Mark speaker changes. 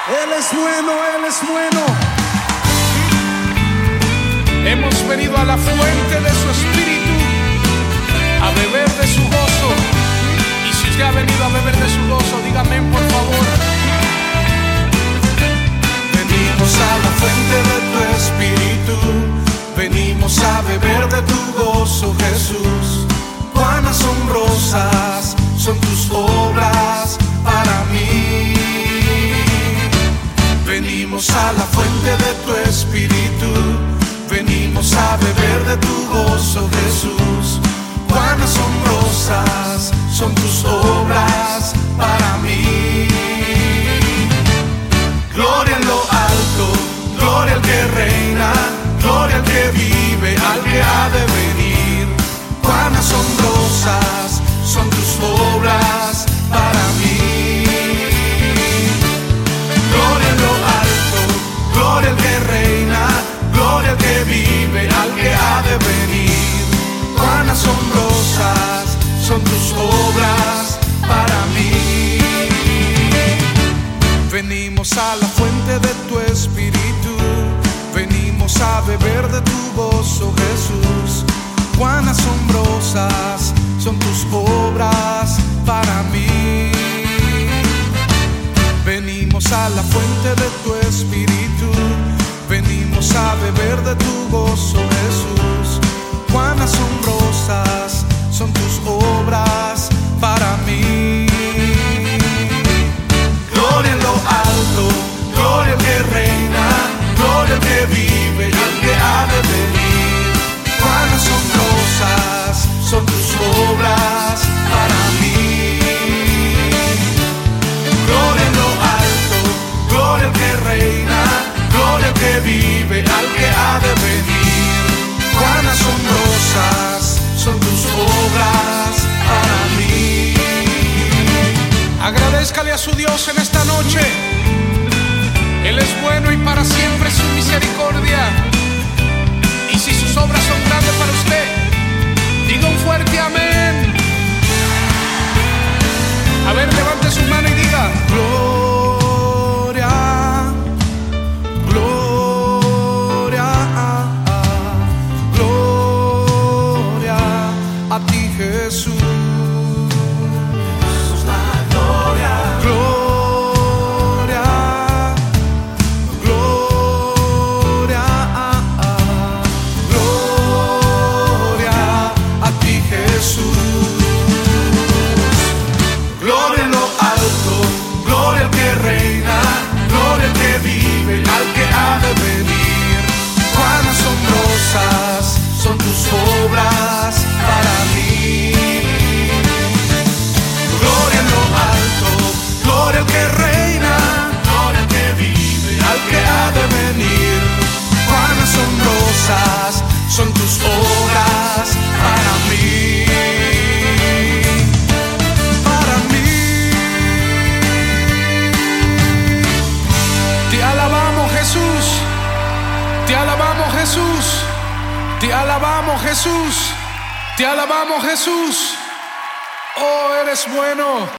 Speaker 1: Él es bueno, Él es bueno.
Speaker 2: Hemos venido a la fuente de su espíritu, a beber de su gozo. Y si usted ha venido a beber de su gozo, diga amén, por favor.
Speaker 3: Venimos a la fuente de tu espíritu, venimos a beber de tu gozo, Jesús. Cuán asombrosas son tus obras para mí. Venimos a la fuente de tu espíritu, venimos a beber de tu gozo, Jesús. Cuán asombrosas son tus obras para mí. Gloria en lo alto, gloria al que reina, gloria al que vive, al que ha de venir. Cuán asombrosas son tus obras para mí. Gloria en lo alto, gloria al que reina, gloria al que vive, al que ha de venir. Cuán asombrosas son tus obras para mí. Venimos a la fuente de tu espíritu, venimos a beber de tu gozo, Jesús. Cuán asombrosas son tus obras para mí. Venimos a la fuente de tu espíritu, venimos a beber de tu gozo, Jesús. Cuán asombrosas son tus obras para mí. Gloria en lo alto, gloria al que reina, gloria al que vive y al que ha de venir. Cuán asombrosas son tus obras para mí. Gloria en lo alto, gloria al que reina, gloria al que vive, al que ha de venir. Cuán asombrosas son tus obras para mí.
Speaker 2: Agradézcale a su Dios en esta noche. Él es bueno y para siempre su misericordia. Y si sus obras son grandes para usted, diga un fuerte amén. A ver, levante su mano y diga:
Speaker 3: Gloria, gloria, gloria a ti, Jesús. Gloria en lo alto, gloria al que reina, gloria al que vive, al que ha de venir. Cuán asombrosas son tus obras para mí. Gloria en lo alto, gloria al que reina, gloria al que vive, al que ha de venir. Cuán asombrosas son tus obras para mí.
Speaker 2: te alabamos, Jesús. Te alabamos, Jesús. Te alabamos, Jesús. Te alabamos, Jesús. Oh, eres bueno.